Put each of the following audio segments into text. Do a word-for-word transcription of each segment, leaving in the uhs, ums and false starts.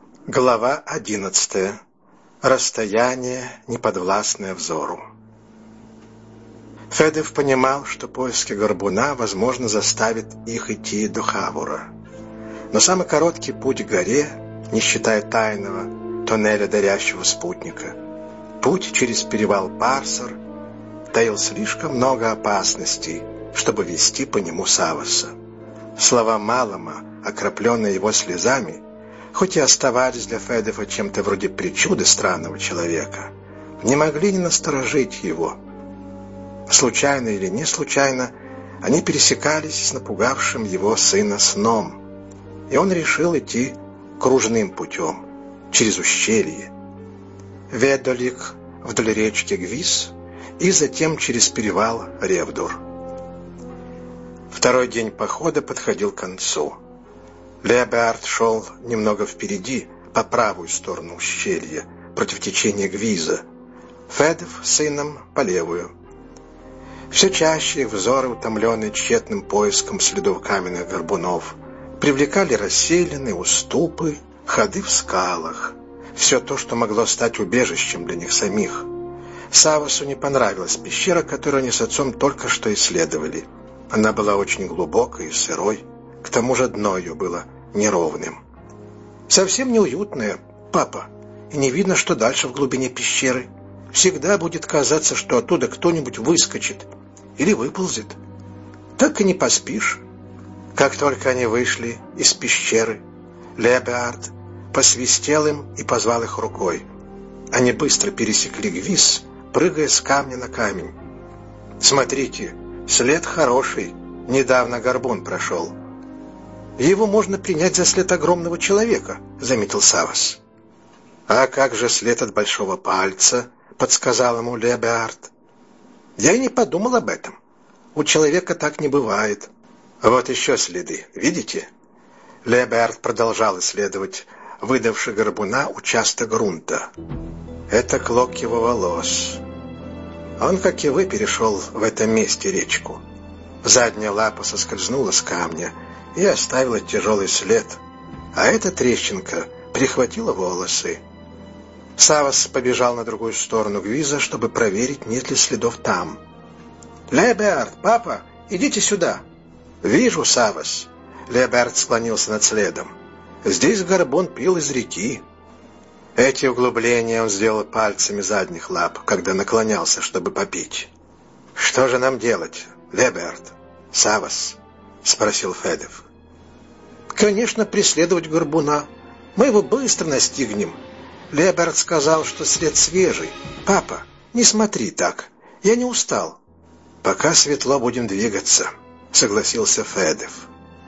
Глава одиннадцатая. Расстояние, неподвластное взору. Федев понимал, что поиски горбуна, возможно, заставят их идти до Хавура. Но самый короткий путь к горе, не считая тайного тоннеля дарящего спутника, путь через перевал Парсар, таил слишком много опасностей, чтобы вести по нему Савваса. Слова Малама, окропленные его слезами, хоть и оставались для Федева чем-то вроде причуды странного человека, не могли не насторожить его. Случайно или не случайно, они пересекались с напугавшим его сына сном, и он решил идти кружным путем, через ущелье. Ведолик вдоль речки Гвис и затем через перевал Ревдур. Второй день похода подходил к концу. Леобеард шел немного впереди, по правую сторону ущелья, против течения Гвиза. Федев с сыном по левую. Все чаще их взоры, утомленные тщетным поиском следов каменных горбунов, привлекали расселины, уступы, ходы в скалах. Все то, что могло стать убежищем для них самих. Саввасу не понравилась пещера, которую они с отцом только что исследовали. Она была очень глубокой и сырой. К тому же дно ее было неровным. Совсем неуютное, папа, и не видно, что дальше в глубине пещеры. Всегда будет казаться, что оттуда кто-нибудь выскочит или выползет. Так и не поспишь. Как только они вышли из пещеры, Леобеард посвистел им и позвал их рукой. Они быстро пересекли Гвис, прыгая с камня на камень. «Смотрите, след хороший, недавно горбун прошел». «Его можно принять за след огромного человека», — заметил Саввас. «А как же след от большого пальца?» — подсказал ему Леобеард. «Я и не подумал об этом. У человека так не бывает. Вот еще следы, видите?» Леобеард продолжал исследовать выдавший горбуна участок грунта. «Это клок его волос. Он, как и вы, перешел в этом месте речку. Задняя лапа соскользнула с камня и оставила тяжелый след, а эта трещинка прихватила волосы». Саввас побежал на другую сторону Гвиза, чтобы проверить, нет ли следов там. «Леобеард, папа, идите сюда!» «Вижу, Саввас!» Леобеард склонился над следом. «Здесь горбун пил из реки». Эти углубления он сделал пальцами задних лап, когда наклонялся, чтобы попить. «Что же нам делать, Леобеард? Саввас?» — спросил Федев. «Конечно, преследовать горбуна. Мы его быстро настигнем. Леобеард сказал, что след свежий. Папа, не смотри так. Я не устал». «Пока светло, будем двигаться», — согласился Федев.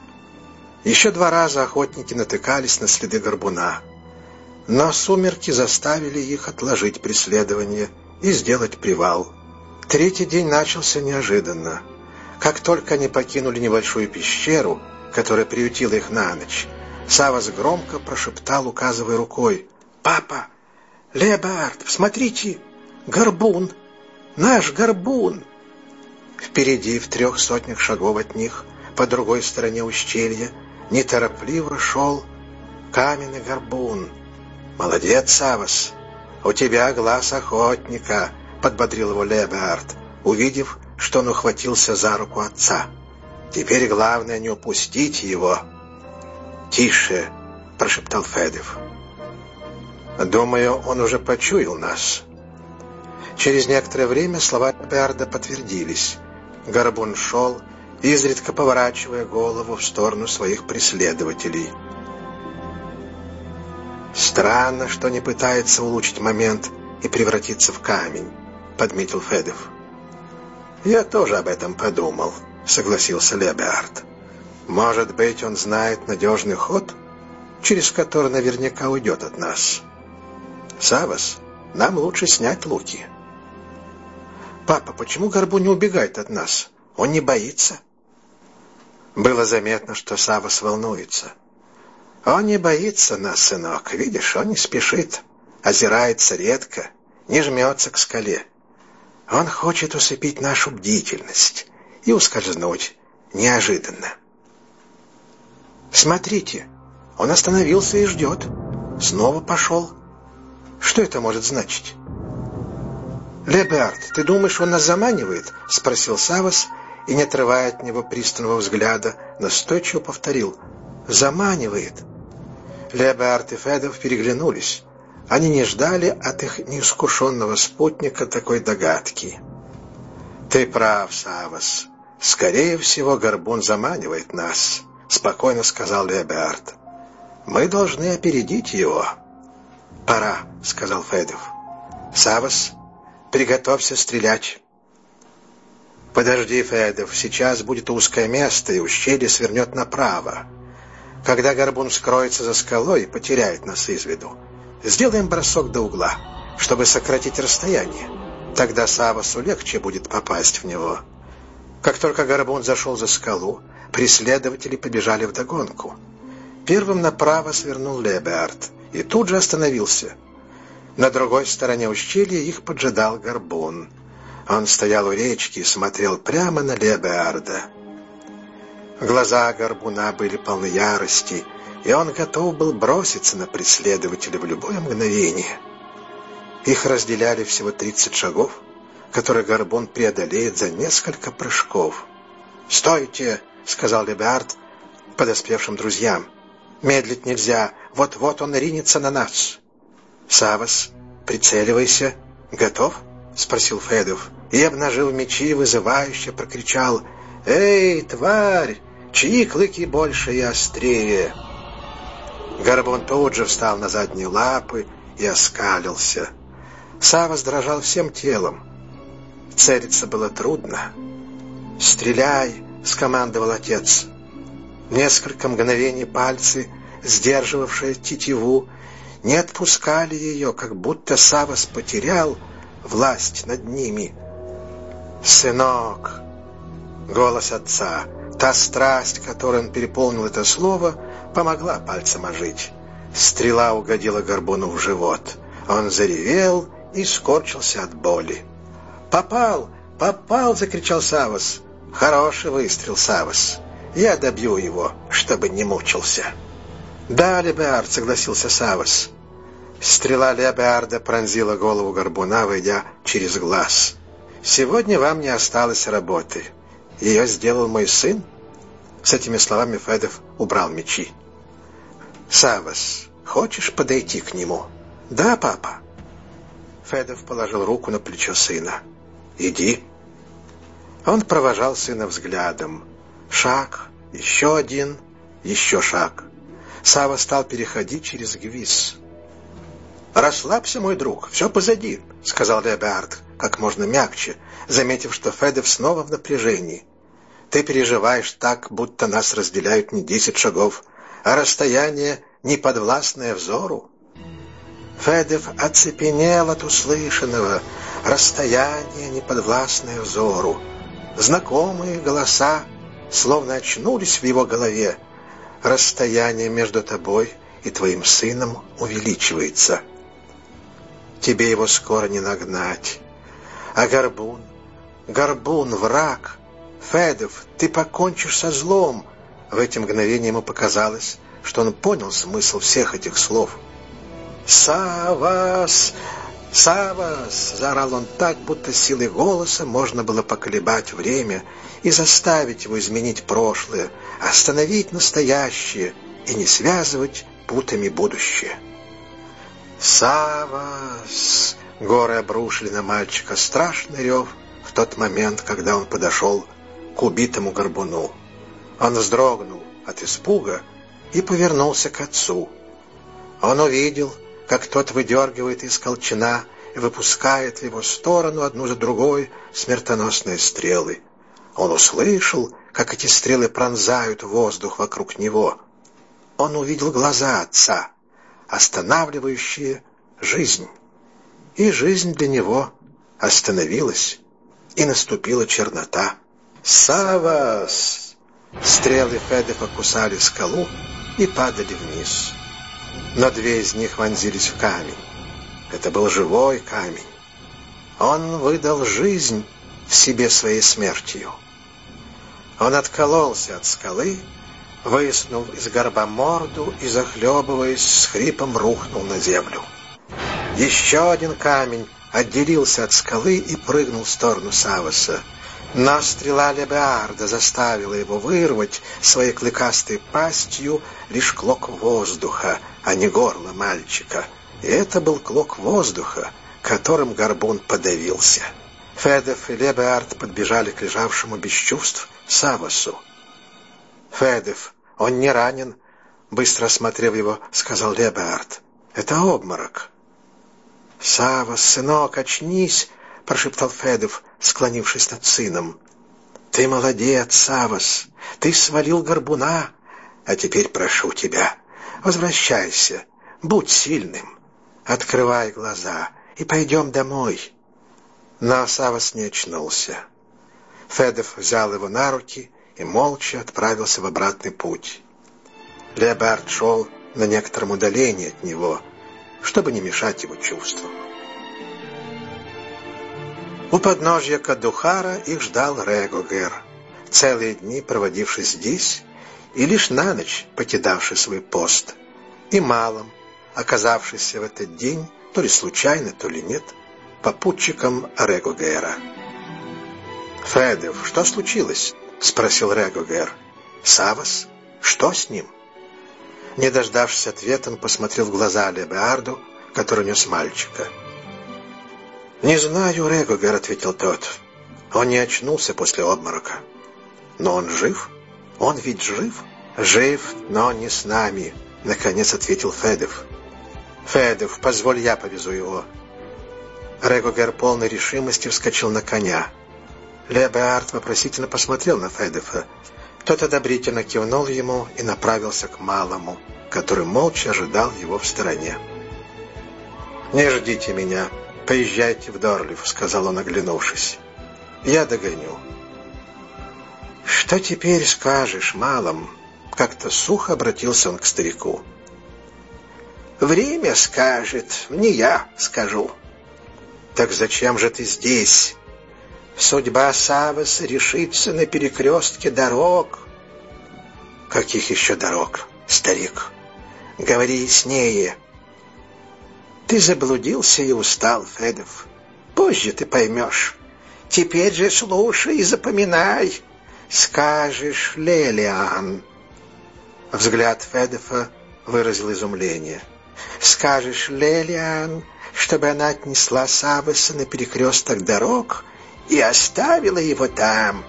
Еще два раза охотники натыкались на следы горбуна, но сумерки заставили их отложить преследование и сделать привал. Третий день начался неожиданно. Как только они покинули небольшую пещеру, которая приютила их на ночь, Саввас громко прошептал, указывая рукой: «Папа! Леобеард, смотрите! Горбун! Наш горбун!» Впереди, в трех сотнях шагов от них, по другой стороне ущелья, неторопливо шел каменный горбун. «Молодец, Саввас! У тебя глаз охотника!» — подбодрил его Леобеард, увидев, что он ухватился за руку отца. «Теперь главное не упустить его». «Тише!» — прошептал Федев. «Думаю, он уже почуял нас». Через некоторое время слова Леобеарда подтвердились. Горбун шел, изредка поворачивая голову в сторону своих преследователей. «Странно, что не пытается улучшить момент и превратиться в камень», — подметил Федев. «Я тоже об этом подумал», — согласился Леобеард. «Может быть, он знает надежный ход, через который наверняка уйдет от нас. Саввас, нам лучше снять луки». «Папа, почему горбун не убегает от нас? Он не боится?» Было заметно, что Саввас волнуется. «Он не боится нас, сынок. Видишь, он не спешит, озирается редко, не жмется к скале. Он хочет усыпить нашу бдительность и ускользнуть неожиданно». «Смотрите, он остановился и ждет». снова пошел. Что это может значить? «Леберт, ты думаешь, он нас заманивает?» — спросил Савос, и, не отрывая от него пристального взгляда, настойчиво повторил: «Заманивает». Леберт и Федов переглянулись. Они не ждали от их неискушенного спутника такой догадки. «Ты прав, Савос. Скорее всего, горбун заманивает нас», — спокойно сказал Леберт. «Мы должны опередить его». «Пора», — сказал Федов. «Савос, приготовься стрелять». «Подожди, Федов, сейчас будет узкое место, и ущелье свернет направо. Когда горбун скроется за скалой и потеряет нас из виду, сделаем бросок до угла, чтобы сократить расстояние. Тогда Савосу легче будет попасть в него». Как только горбун зашел за скалу, преследователи побежали вдогонку. Первым направо свернул Леберт и тут же остановился. На другой стороне ущелья их поджидал горбун. Он стоял у речки и смотрел прямо на Леберда. Глаза горбуна были полны ярости, и он готов был броситься на преследователя в любое мгновение. Их разделяли всего тридцать шагов, которые горбун преодолеет за несколько прыжков. «Стойте!» — сказал Леберт подоспевшим друзьям. «Медлить нельзя, вот-вот он ринется на нас». «Савос, прицеливайся. Готов?» — спросил Федов, и, обнажив мечи, вызывающе прокричал: «Эй, тварь! Чьи клыки больше и острее?» Горбун тут же встал на задние лапы и оскалился. Савос дрожал всем телом. Целиться было трудно. «Стреляй!» — скомандовал отец. Несколько мгновений пальцы, сдерживавшие тетиву, не отпускали ее, как будто Савос потерял власть над ними. «Сынок!» — голос отца, та страсть, которой он переполнил это слово, помогла пальцам ожить. Стрела угодила горбуну в живот. Он заревел и скорчился от боли. «Попал! Попал!» — закричал Савос. «Хороший выстрел, Савос. Я добью его, чтобы не мучился». «Да, Леберт», — согласился Савос. Стрела Леберда пронзила голову горбуна, войдя через глаз. «Сегодня вам не осталось работы. Ее сделал мой сын». С этими словами Федов убрал мечи. «Савос, хочешь подойти к нему?» «Да, папа». Федов положил руку на плечо сына. «Иди». Он провожал сына взглядом. Шаг, еще один, еще шаг. Сава стал переходить через Гвиз. «Расслабься, мой друг, все позади», — сказал Леберт как можно мягче, заметив, что Федов снова в напряжении. «Ты переживаешь так, будто нас разделяют не десять шагов, а расстояние неподвластное взору». Федов оцепенел от услышанного. Расстояние, неподвластное взору. Знакомые голоса словно очнулись в его голове. «Расстояние между тобой и твоим сыном увеличивается. Тебе его скоро не нагнать. А горбун, горбун, враг. Федов, ты покончишь со злом». В эти мгновения ему показалось, что он понял смысл всех этих слов. «Савос! Савос!» — заорал он так, будто силой голоса можно было поколебать время и заставить его изменить прошлое, остановить настоящее и не связывать путами будущее. «Савос!» — горы обрушили на мальчика страшный рев в тот момент, когда он подошел к убитому горбуну. Он вздрогнул от испуга и повернулся к отцу. Он увидел, как тот выдергивает из колчана и выпускает в его сторону одну за другой смертоносные стрелы. Он услышал, как эти стрелы пронзают воздух вокруг него. Он увидел глаза отца, останавливающие жизнь. И жизнь для него остановилась, и наступила чернота. «Савос!» Стрелы Федова кусали скалу и падали вниз. Но две из них вонзились в камень. Это был живой камень. Он выдал жизнь в себе своей смертью. Он откололся от скалы, высунул из горба морду и, захлебываясь, с хрипом рухнул на землю. Еще один камень отделился от скалы и прыгнул в сторону Савоса. Но стрела Лебеарда заставила его вырвать своей клыкастой пастью лишь клок воздуха, а не горло мальчика. И это был клок воздуха, которым горбун подавился. Федев и Лебеард подбежали к лежавшему без чувств Савосу. «Федев, он не ранен», — быстро осмотрев его, сказал Лебеард. «Это обморок». «Савос, сынок, очнись», — прошептал Федев, склонившись над сыном. «Ты молодец, Савос, ты свалил горбуна, а теперь прошу тебя, возвращайся, будь сильным, открывай глаза и пойдем домой». Но Савос не очнулся. Федев взял его на руки и молча отправился в обратный путь. Лебеард шел на некотором удалении от него, чтобы не мешать его чувствам. У подножья Кадухара их ждал Регогер, целые дни проводивший здесь и лишь на ночь покидавший свой пост, и Малом, оказавшийся в этот день, то ли случайно, то ли нет, попутчиком Регогера. «Федев, что случилось?» — спросил Регогер. «Савос? Что с ним?» Не дождавшись ответа, он посмотрел в глаза Лебеарду, который нес мальчика. «Не знаю, Регогер», — ответил тот. «Он не очнулся после обморока». «Но он жив? Он ведь жив?» «Жив, но не с нами», — наконец ответил Федев. «Федев, позволь, я повезу его». Регогер полной решимости вскочил на коня. Лебеард вопросительно посмотрел на Федефа. Тот одобрительно кивнул ему и направился к Малому, который молча ожидал его в стороне. «Не ждите меня, поезжайте в Дорлив», — сказал он, оглянувшись. «Я догоню». «Что теперь скажешь, Малом?» — как-то сухо обратился он к старику. «Время скажет, не я скажу». «Так зачем же ты здесь?» «Судьба Савоса решится на перекрестке дорог». «Каких еще дорог, старик? Говори яснее». «Ты заблудился и устал, Федев. Позже ты поймешь. Теперь же слушай и запоминай. Скажешь, Лелиан». Взгляд Федефа выразил изумление. «Скажешь, Лелиан, чтобы она отнесла Савоса на перекресток дорог и оставила его там.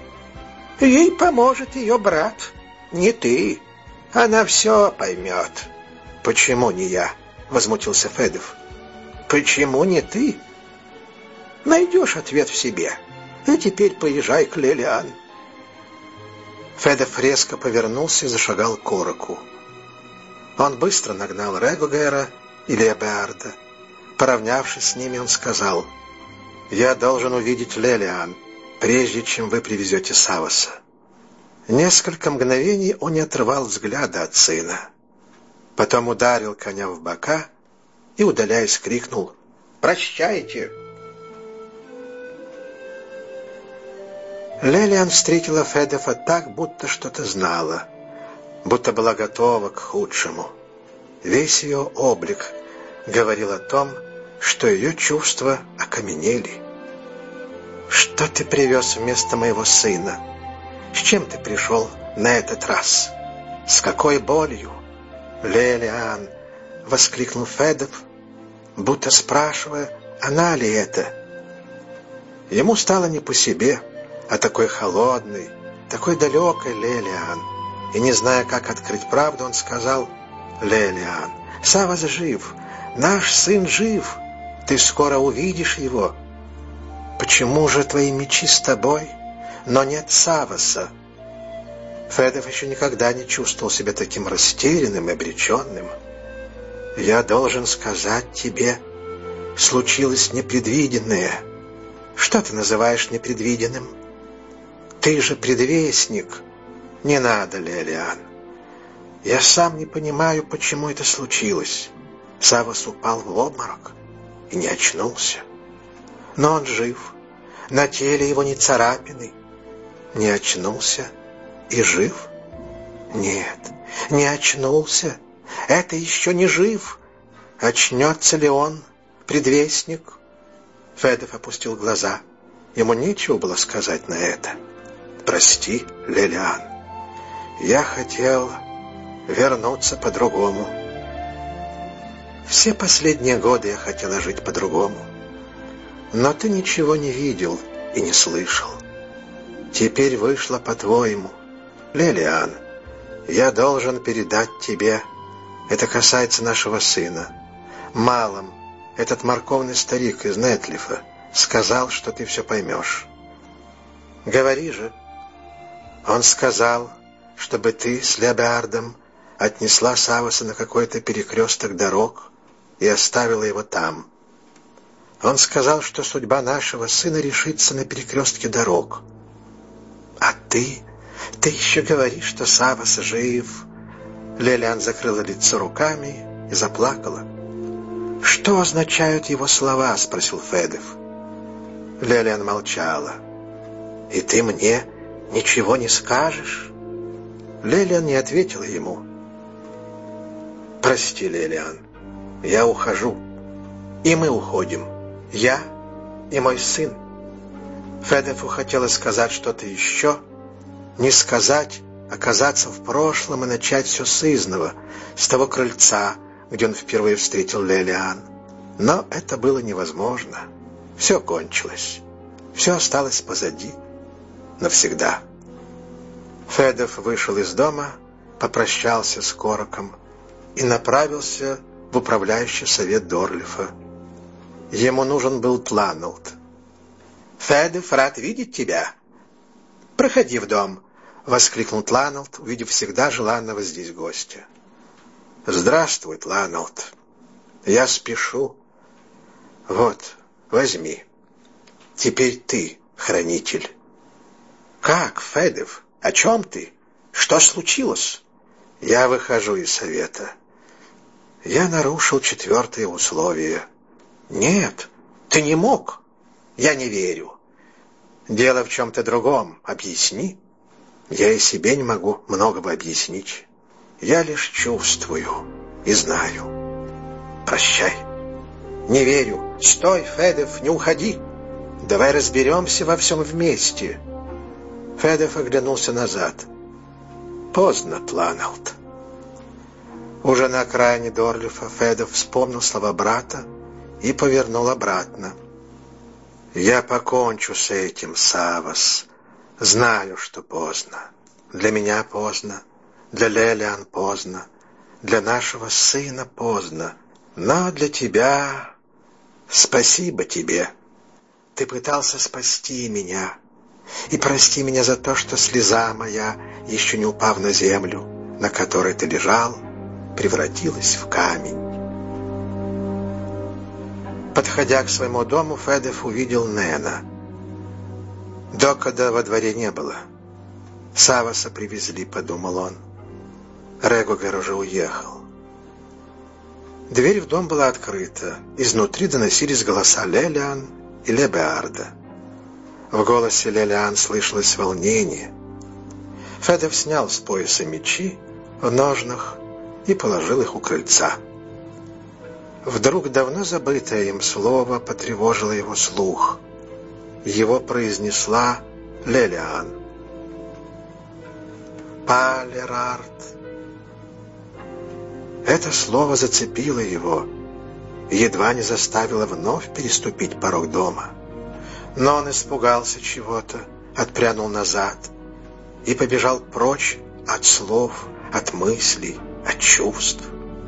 Ей поможет ее брат, не ты. Она все поймет». «Почему не я?» — возмутился Федев. «Почему не ты? Найдешь ответ в себе. А теперь поезжай к Лелиан». Федев резко повернулся и зашагал к Ороку. Он быстро нагнал Регогера и Лебеарда. Поравнявшись с ними, он сказал: «Я должен увидеть Лелиан, прежде чем вы привезете Савоса». Несколько мгновений он не отрывал взгляда от сына. Потом ударил коня в бока и, удаляясь, крикнул: «Прощайте!» Лелиан встретила Федефа так, будто что-то знала, будто была готова к худшему. Весь ее облик говорил о том, что ее чувства окаменели. «Что ты привез вместо моего сына? С чем ты пришел на этот раз? С какой болью?» «Лелиан!» — воскликнул Федев, будто спрашивая, она ли это. Ему стало не по себе, а такой холодной, такой далекой Лелиан. И, не зная, как открыть правду, он сказал: «Лелиан, Савос жив, наш сын жив, ты скоро увидишь его». «Почему же твои мечи с тобой, но нет Савоса?» Федев еще никогда не чувствовал себя таким растерянным и обреченным. «Я должен сказать тебе, случилось непредвиденное». «Что ты называешь непредвиденным? Ты же предвестник». «Не надо, Лелиан. Я сам не понимаю, почему это случилось». Савос упал в обморок и не очнулся. Но он жив, на теле его не царапины, не очнулся и жив. Нет, не очнулся. Это еще не жив. Очнется ли он, предвестник? Федов опустил глаза. Ему нечего было сказать на это. Прости, Лелиан, я хотел вернуться по-другому. Все последние годы я хотела жить по-другому. Но ты ничего не видел и не слышал. Теперь вышло по-твоему. Лелиан, я должен передать тебе. Это касается нашего сына. Малым, этот морковный старик из Нетлифа сказал, что ты все поймешь. Говори же. Он сказал, чтобы ты с Лебеардом отнесла Саваса на какой-то перекресток дорог и оставила его там. Он сказал, что судьба нашего сына решится на перекрестке дорог. А ты, ты еще говоришь, что Савас жив. Лелиан закрыла лицо руками и заплакала. «Что означают его слова?» — спросил Федов. Лелиан молчала. «И ты мне ничего не скажешь?» Лелиан не ответила ему. «Прости, Лелиан, я ухожу. И мы уходим. Я и мой сын». Федову хотелось сказать что-то еще, не сказать, оказаться в прошлом и начать все с изного, с того крыльца, где он впервые встретил Лелиан. Но это было невозможно. Все кончилось. Все осталось позади. Навсегда. Федов вышел из дома, попрощался с Кораком и направился в управляющий совет Дорлифа. Ему нужен был Тланалд. «Федов, рад видеть тебя. Проходи в дом», — воскликнул Тланалд, увидев всегда желанного здесь гостя. «Здравствуй, Тланалд. Я спешу. Вот, возьми. Теперь ты, хранитель». «Как, Федов? О чем ты? Что случилось?» «Я выхожу из совета. Я нарушил четвертое условие». «Нет, ты не мог. Я не верю. Дело в чем-то другом. Объясни». «Я и себе не могу многого объяснить. Я лишь чувствую и знаю. Прощай». «Не верю. Стой, Федов, не уходи. Давай разберемся во всем вместе». Федов оглянулся назад. «Поздно, Тланалд». Уже на окраине Дорлифа Федов вспомнил слова брата и повернул обратно. «Я покончу с этим, Савас. Знаю, что поздно. Для меня поздно, для Лелиан поздно, для нашего сына поздно. Но для тебя... Спасибо тебе. Ты пытался спасти меня. И прости меня за то, что слеза моя, еще не упав на землю, на которой ты лежал, превратилась в камень». Подходя к своему дому, Федов увидел Нена. Докода во дворе не было. Саваса привезли, подумал он. Регогар уже уехал. Дверь в дом была открыта. Изнутри доносились голоса Лелиан и Лебеарда. В голосе Лелиан слышалось волнение. Федов снял с пояса мечи в ножнах и положил их у крыльца. Вдруг давно забытое им слово потревожило его слух. Его произнесла Лелиан. «Палерард». Это слово зацепило его и едва не заставило вновь переступить порог дома. Но он испугался чего-то, отпрянул назад и побежал прочь от слов, от мыслей, от чувств.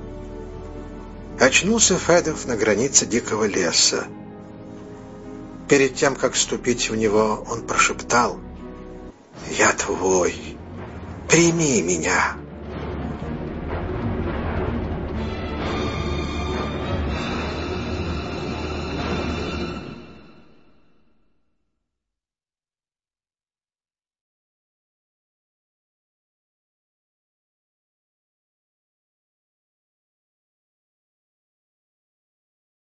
Очнулся Федов на границе дикого леса. Перед тем, как вступить в него, он прошептал: «Я твой, прими меня».